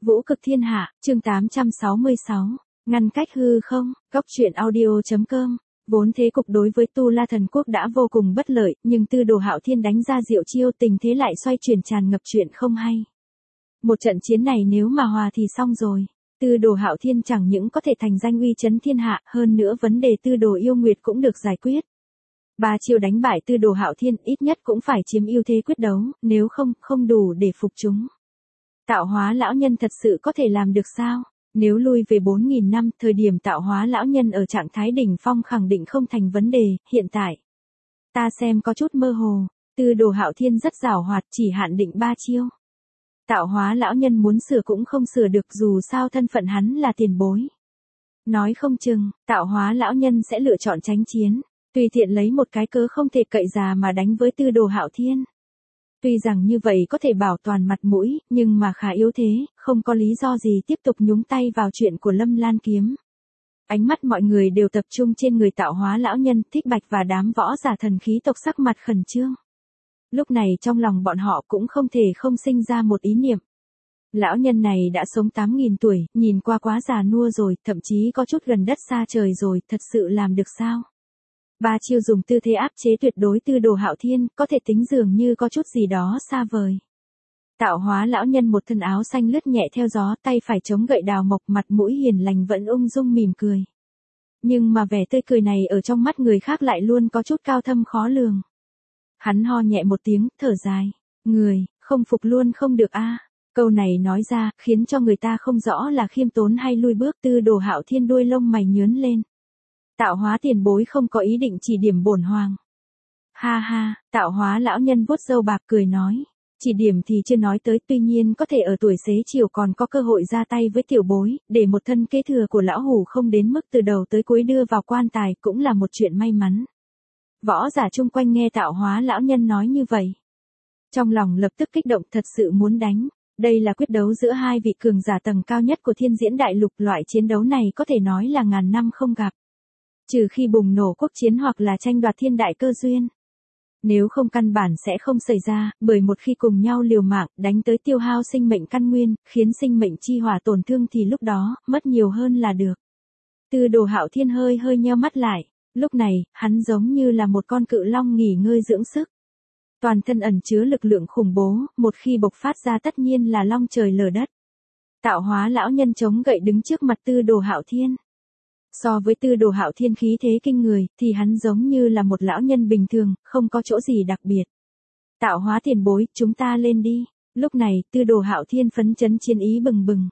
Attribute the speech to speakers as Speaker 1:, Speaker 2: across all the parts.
Speaker 1: Vũ cực thiên hạ, chương 866, ngăn cách hư không, góc truyện audio.com. Vốn thế cục đối với Tu La Thần Quốc đã vô cùng bất lợi, nhưng Tư Đồ Hạo Thiên đánh ra diệu chiêu, tình thế lại xoay chuyển, tràn ngập chuyện không hay. Một trận chiến này nếu mà hòa thì xong rồi. Tư Đồ Hạo Thiên chẳng những có thể thành danh uy chấn thiên hạ, hơn nữa vấn đề Tư Đồ Yêu Nguyệt cũng được giải quyết. 3 chiêu đánh bại Tư Đồ Hạo Thiên, ít nhất cũng phải chiếm ưu thế quyết đấu, nếu không đủ để phục chúng. Tạo hóa lão nhân thật sự có thể làm được sao? Nếu lui về 4.000 năm, thời điểm tạo hóa lão nhân ở trạng thái đỉnh phong khẳng định không thành vấn đề, hiện tại. Ta xem có chút mơ hồ, Tư Đồ Hạo Thiên rất giàu hoạt, chỉ hạn định 3 chiêu. Tạo hóa lão nhân muốn sửa cũng không sửa được, dù sao thân phận hắn là tiền bối. Nói không chừng, tạo hóa lão nhân sẽ lựa chọn tránh chiến, tùy tiện lấy một cái cớ không thể cậy già mà đánh với Tư Đồ Hạo Thiên. Tuy rằng như vậy có thể bảo toàn mặt mũi, nhưng mà khá yếu thế, không có lý do gì tiếp tục nhúng tay vào chuyện của Lâm Lan Kiếm. Ánh mắt mọi người đều tập trung trên người tạo hóa lão nhân, Thích Bạch và đám võ giả thần khí tộc sắc mặt khẩn trương. Lúc này trong lòng bọn họ cũng không thể không sinh ra một ý niệm. Lão nhân này đã sống 8.000 tuổi, nhìn qua quá già nua rồi, thậm chí có chút gần đất xa trời rồi, thật sự làm được sao? 3 chiêu dùng tư thế áp chế tuyệt đối Tư Đồ Hạo Thiên, có thể tính dường như có chút gì đó xa vời. Tạo hóa lão nhân một thân áo xanh lướt nhẹ theo gió, tay phải chống gậy đào mộc, mặt mũi hiền lành vẫn ung dung mỉm cười. Nhưng mà vẻ tươi cười này ở trong mắt người khác lại luôn có chút cao thâm khó lường. Hắn ho nhẹ một tiếng, thở dài. Người, không phục luôn không được a. Câu này nói ra, khiến cho người ta không rõ là khiêm tốn hay lui bước. Tư Đồ Hạo Thiên đuôi lông mày nhướng lên. Tạo hóa tiền bối không có ý định chỉ điểm bổn hoàng. Ha ha, tạo hóa lão nhân vuốt râu bạc cười nói. Chỉ điểm thì chưa nói tới, tuy nhiên có thể ở tuổi xế chiều còn có cơ hội ra tay với tiểu bối, để một thân kế thừa của lão hủ không đến mức từ đầu tới cuối đưa vào quan tài, cũng là một chuyện may mắn. Võ giả chung quanh nghe tạo hóa lão nhân nói như vậy. Trong lòng lập tức kích động, thật sự muốn đánh. Đây là quyết đấu giữa hai vị cường giả tầng cao nhất của Thiên Diễn Đại Lục, loại chiến đấu này có thể nói là ngàn năm không gặp. Trừ khi bùng nổ quốc chiến hoặc là tranh đoạt thiên đại cơ duyên. Nếu không căn bản sẽ không xảy ra, bởi một khi cùng nhau liều mạng, đánh tới tiêu hao sinh mệnh căn nguyên, khiến sinh mệnh chi hỏa tổn thương thì lúc đó, mất nhiều hơn là được. Tư Đồ Hạo Thiên hơi nheo mắt lại, lúc này, hắn giống như là một con cự long nghỉ ngơi dưỡng sức. Toàn thân ẩn chứa lực lượng khủng bố, một khi bộc phát ra tất nhiên là long trời lở đất. Tạo hóa lão nhân chống gậy đứng trước mặt Tư Đồ Hạo Thiên. So với Tư Đồ Hạo Thiên khí thế kinh người, thì hắn giống như là một lão nhân bình thường, không có chỗ gì đặc biệt. Tạo hóa tiền bối, chúng ta lên đi. Lúc này, Tư Đồ Hạo Thiên phấn chấn chiến ý bừng bừng.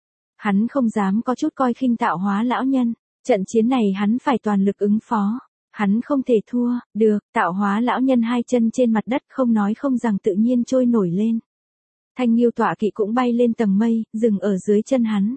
Speaker 1: Hắn không dám có chút coi khinh tạo hóa lão nhân. Trận chiến này hắn phải toàn lực ứng phó. Hắn không thể thua, được, tạo hóa lão nhân hai chân trên mặt đất không nói không rằng tự nhiên trôi nổi lên. Thanh Nghiêu tọa kỵ cũng bay lên tầng mây, dừng ở dưới chân hắn.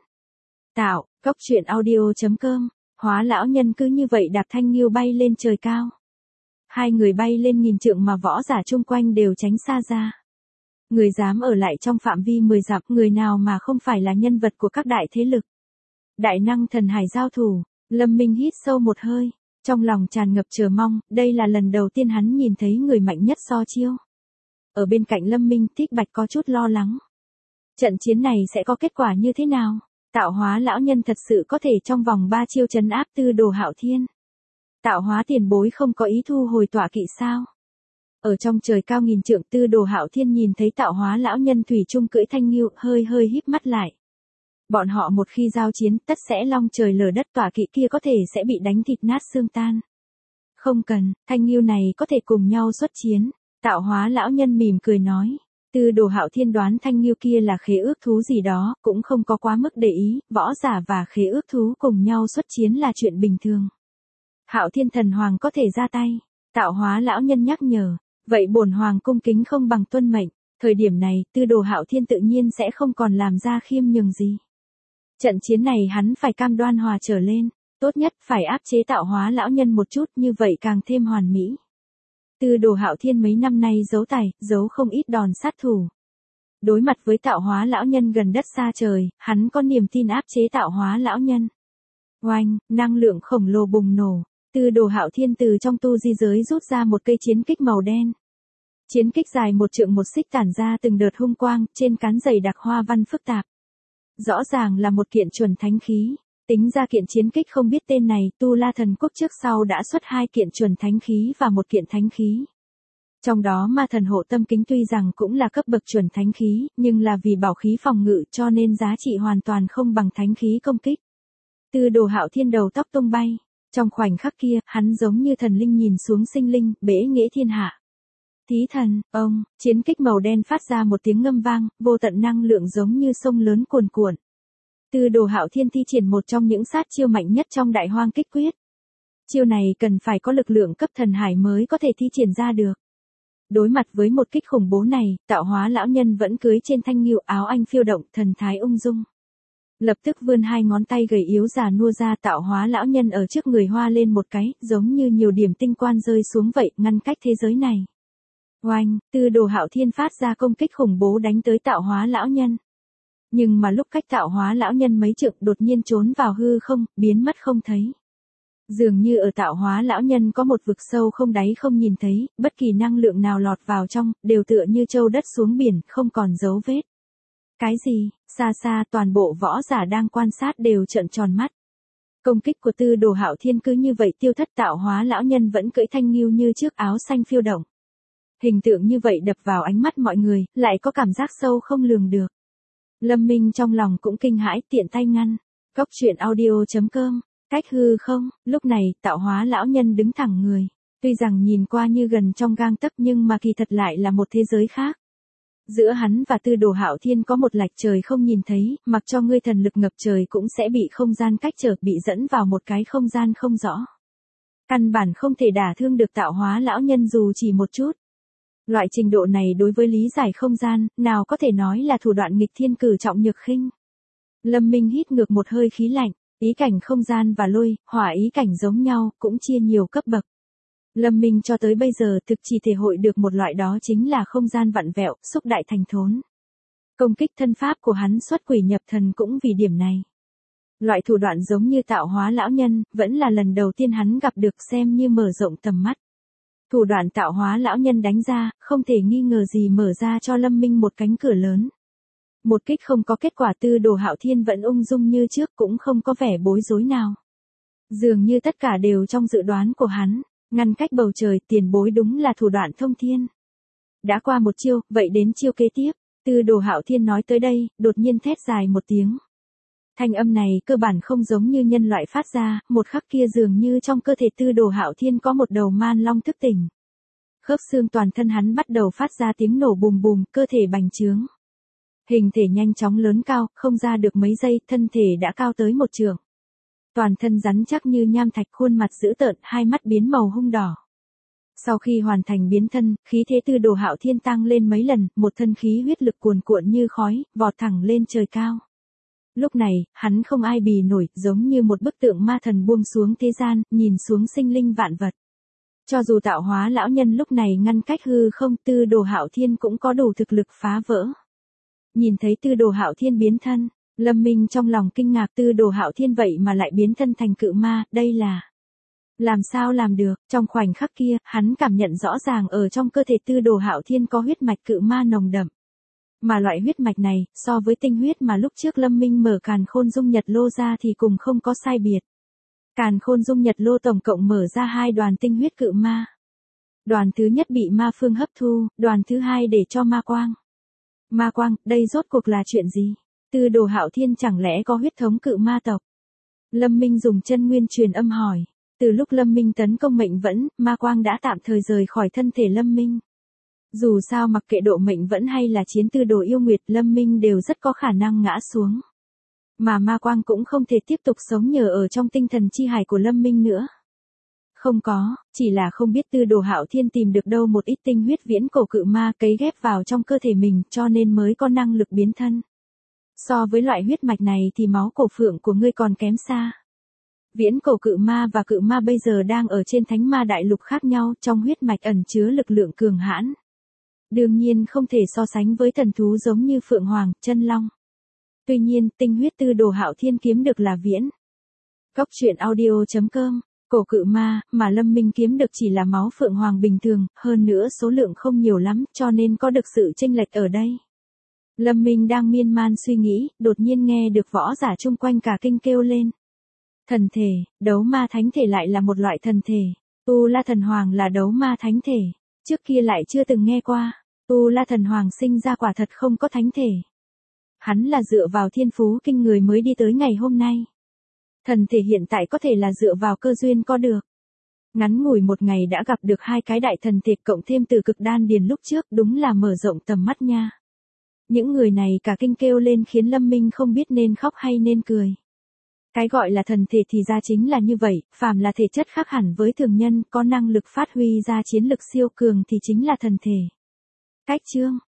Speaker 1: Góc truyện audio.com. Hóa lão nhân cứ như vậy đạp Thanh Nghiêu bay lên trời cao. Hai người bay lên nghìn trượng mà võ giả chung quanh đều tránh xa ra. Người dám ở lại trong phạm vi 10 dặm, người nào mà không phải là nhân vật của các đại thế lực. Đại năng thần hải giao thủ, Lâm Minh hít sâu một hơi, trong lòng tràn ngập chờ mong, đây là lần đầu tiên hắn nhìn thấy người mạnh nhất so chiêu. Ở bên cạnh Lâm Minh, Thích Bạch có chút lo lắng. Trận chiến này sẽ có kết quả như thế nào? Tạo hóa lão nhân thật sự có thể trong vòng 3 chiêu trấn áp Tư Đồ Hạo Thiên. Tạo hóa tiền bối không có ý thu hồi tọa kỵ sao? Ở trong trời cao nghìn trượng, Tư Đồ Hạo Thiên nhìn thấy tạo hóa lão nhân thủy chung cưỡi Thanh Nghiêu, hơi híp mắt lại. Bọn họ một khi giao chiến, tất sẽ long trời lở đất, tọa kỵ kia có thể sẽ bị đánh thịt nát xương tan. Không cần, Thanh Nghiêu này có thể cùng nhau xuất chiến. Tạo hóa lão nhân mỉm cười nói. Tư Đồ Hạo Thiên đoán Thanh Nghiêu kia là khế ước thú gì đó, cũng không có quá mức để ý, võ giả và khế ước thú cùng nhau xuất chiến là chuyện bình thường. Hạo Thiên thần hoàng có thể ra tay. Tạo hóa lão nhân nhắc nhở, vậy bổn hoàng cung kính không bằng tuân mệnh. Thời điểm này, Tư Đồ Hạo Thiên tự nhiên sẽ không còn làm ra khiêm nhường gì. Trận chiến này hắn phải cam đoan hòa trở lên, tốt nhất phải áp chế tạo hóa lão nhân một chút, như vậy càng thêm hoàn mỹ. Tư Đồ Hạo Thiên mấy năm nay giấu tài, giấu không ít đòn sát thủ. Đối mặt với tạo hóa lão nhân gần đất xa trời, hắn có niềm tin áp chế tạo hóa lão nhân. Oanh, năng lượng khổng lồ bùng nổ, Tư Đồ Hạo Thiên từ trong tu di giới rút ra một cây chiến kích màu đen. Chiến kích dài 1 trượng 1 xích tản ra từng đợt hung quang, trên cán dày đặc hoa văn phức tạp. Rõ ràng là một kiện chuẩn thánh khí. Tính ra kiện chiến kích không biết tên này, Tu La Thần Quốc trước sau đã xuất 2 kiện chuẩn thánh khí và 1 kiện thánh khí. Trong đó ma thần hộ tâm kính tuy rằng cũng là cấp bậc chuẩn thánh khí, nhưng là vì bảo khí phòng ngự cho nên giá trị hoàn toàn không bằng thánh khí công kích. Tư Đồ Hạo Thiên đầu tóc tung bay. Trong khoảnh khắc kia, hắn giống như thần linh nhìn xuống sinh linh, bể nghĩa thiên hạ. Thí thần, ông, chiến kích màu đen phát ra một tiếng ngâm vang, vô tận năng lượng giống như sông lớn cuồn cuộn. Tư Đồ Hạo Thiên thi triển một trong những sát chiêu mạnh nhất trong Đại Hoang Kích Quyết. Chiêu này cần phải có lực lượng cấp thần hải mới có thể thi triển ra được. Đối mặt với một kích khủng bố này, Tạo Hóa lão nhân vẫn cưỡi trên thanh ngưu, áo anh phiêu động, thần thái ung dung. Lập tức vươn 2 ngón tay gầy yếu già nua ra, Tạo Hóa lão nhân ở trước người hoa lên một cái, giống như nhiều điểm tinh quang rơi xuống vậy, ngăn cách thế giới này. Oanh, Tư Đồ Hạo Thiên phát ra công kích khủng bố đánh tới Tạo Hóa lão nhân. Nhưng mà lúc cách Tạo Hóa lão nhân mấy trượng, đột nhiên trốn vào hư không, biến mất không thấy. Dường như ở Tạo Hóa lão nhân có một vực sâu không đáy không nhìn thấy, bất kỳ năng lượng nào lọt vào trong, đều tựa như châu đất xuống biển, không còn dấu vết. Cái gì? Xa xa toàn bộ võ giả đang quan sát đều trợn tròn mắt. Công kích của Tư Đồ Hạo Thiên cứ như vậy tiêu thất, Tạo Hóa lão nhân vẫn cưỡi thanh ngưu như trước, áo xanh phiêu động. Hình tượng như vậy đập vào ánh mắt mọi người, lại có cảm giác sâu không lường được. Lâm Minh trong lòng cũng kinh hãi, tiện tay ngăn. Cốc truyện audio.com. Cách hư không, lúc này, Tạo Hóa lão nhân đứng thẳng người. Tuy rằng nhìn qua như gần trong gang tấc nhưng mà kỳ thật lại là một thế giới khác. Giữa hắn và Tư Đồ Hạo Thiên có một lạch trời không nhìn thấy, mặc cho ngươi thần lực ngập trời cũng sẽ bị không gian cách trở, bị dẫn vào một cái không gian không rõ. Căn bản không thể đả thương được Tạo Hóa lão nhân dù chỉ một chút. Loại trình độ này đối với lý giải không gian, nào có thể nói là thủ đoạn nghịch thiên cử trọng nhược khinh. Lâm Minh hít ngược một hơi khí lạnh, ý cảnh không gian và lôi, hỏa ý cảnh giống nhau, cũng chia nhiều cấp bậc. Lâm Minh cho tới bây giờ thực chỉ thể hội được một loại, đó chính là không gian vặn vẹo, xúc đại thành thốn. Công kích thân pháp của hắn xuất quỷ nhập thần cũng vì điểm này. Loại thủ đoạn giống như Tạo Hóa lão nhân, vẫn là lần đầu tiên hắn gặp được, xem như mở rộng tầm mắt. Thủ đoạn Tạo Hóa lão nhân đánh ra, không thể nghi ngờ gì mở ra cho Lâm Minh một cánh cửa lớn. Một kích không có kết quả, Tư Đồ Hạo Thiên vẫn ung dung như trước, cũng không có vẻ bối rối nào. Dường như tất cả đều trong dự đoán của hắn, ngăn cách bầu trời, tiền bối đúng là thủ đoạn thông thiên. Đã qua một chiêu, vậy đến chiêu kế tiếp. Tư Đồ Hạo Thiên nói tới đây, đột nhiên thét dài một tiếng. Thanh âm này cơ bản không giống như nhân loại phát ra, một khắc kia dường như trong cơ thể Tư Đồ Hạo Thiên có một đầu man long thức tỉnh. Khớp xương toàn thân hắn bắt đầu phát ra tiếng nổ bùm bùm, cơ thể bành trướng. Hình thể nhanh chóng lớn cao, không ra được mấy giây, thân thể đã cao tới 1 trượng. Toàn thân rắn chắc như nham thạch, khuôn mặt dữ tợn, hai mắt biến màu hung đỏ. Sau khi hoàn thành biến thân, khí thế Tư Đồ Hạo Thiên tăng lên mấy lần, một thân khí huyết lực cuồn cuộn như khói, vọt thẳng lên trời cao. Lúc này, hắn không ai bì nổi, giống như một bức tượng ma thần buông xuống thế gian, nhìn xuống sinh linh vạn vật. Cho dù Tạo Hóa lão nhân lúc này ngăn cách hư không, Tư Đồ Hạo Thiên cũng có đủ thực lực phá vỡ. Nhìn thấy Tư Đồ Hạo Thiên biến thân, Lâm Minh trong lòng kinh ngạc, Tư Đồ Hạo Thiên vậy mà lại biến thân thành cự ma, đây là làm sao làm được? Trong khoảnh khắc kia, hắn cảm nhận rõ ràng ở trong cơ thể Tư Đồ Hạo Thiên có huyết mạch cự ma nồng đậm. Mà loại huyết mạch này, so với tinh huyết mà lúc trước Lâm Minh mở Càn Khôn Dung Nhật Lô ra thì cùng không có sai biệt. Càn Khôn Dung Nhật Lô tổng cộng mở ra 2 đoàn tinh huyết cự ma. Đoàn thứ nhất bị ma phương hấp thu, đoàn thứ hai để cho ma quang. Ma quang, đây rốt cuộc là chuyện gì? Tư Đồ Hạo Thiên chẳng lẽ có huyết thống cự ma tộc? Lâm Minh dùng chân nguyên truyền âm hỏi. Từ lúc Lâm Minh tấn công mệnh vẫn, ma quang đã tạm thời rời khỏi thân thể Lâm Minh. Dù sao mặc kệ độ mệnh vẫn hay là chiến Tư Đồ yêu nguyệt, Lâm Minh đều rất có khả năng ngã xuống. Mà ma quang cũng không thể tiếp tục sống nhờ ở trong tinh thần chi hải của Lâm Minh nữa. Không có, chỉ là không biết Tư Đồ Hạo Thiên tìm được đâu một ít tinh huyết viễn cổ cự ma cấy ghép vào trong cơ thể mình, cho nên mới có năng lực biến thân. So với loại huyết mạch này thì máu cổ phượng của ngươi còn kém xa. Viễn cổ cự ma và cự ma bây giờ đang ở trên thánh ma đại lục khác nhau, trong huyết mạch ẩn chứa lực lượng cường hãn. Đương nhiên không thể so sánh với thần thú giống như Phượng Hoàng, Chân Long. Tuy nhiên, tinh huyết Tư Đồ Hạo Thiên kiếm được là viễn. Cốc truyện audio.com. Cổ cự ma, mà Lâm Minh kiếm được chỉ là máu Phượng Hoàng bình thường, hơn nữa số lượng không nhiều lắm, cho nên có được sự chênh lệch ở đây. Lâm Minh đang miên man suy nghĩ, đột nhiên nghe được võ giả chung quanh cả kinh kêu lên. Thần thể, đấu ma thánh thể lại là một loại thần thể. Tu La Thần Hoàng là đấu ma thánh thể. Trước kia lại chưa từng nghe qua. Tu La Thần Hoàng sinh ra quả thật không có thánh thể. Hắn là dựa vào thiên phú kinh người mới đi tới ngày hôm nay. Thần thể hiện tại có thể là dựa vào cơ duyên có được. Ngắn ngủi một ngày đã gặp được hai cái đại thần thể cộng thêm từ cực đan điền lúc trước, đúng là mở rộng tầm mắt nha. Những người này cả kinh kêu lên khiến Lâm Minh không biết nên khóc hay nên cười. Cái gọi là thần thể thì ra chính là như vậy, phàm là thể chất khác hẳn với thường nhân, có năng lực phát huy ra chiến lực siêu cường thì chính là thần thể. Cách chương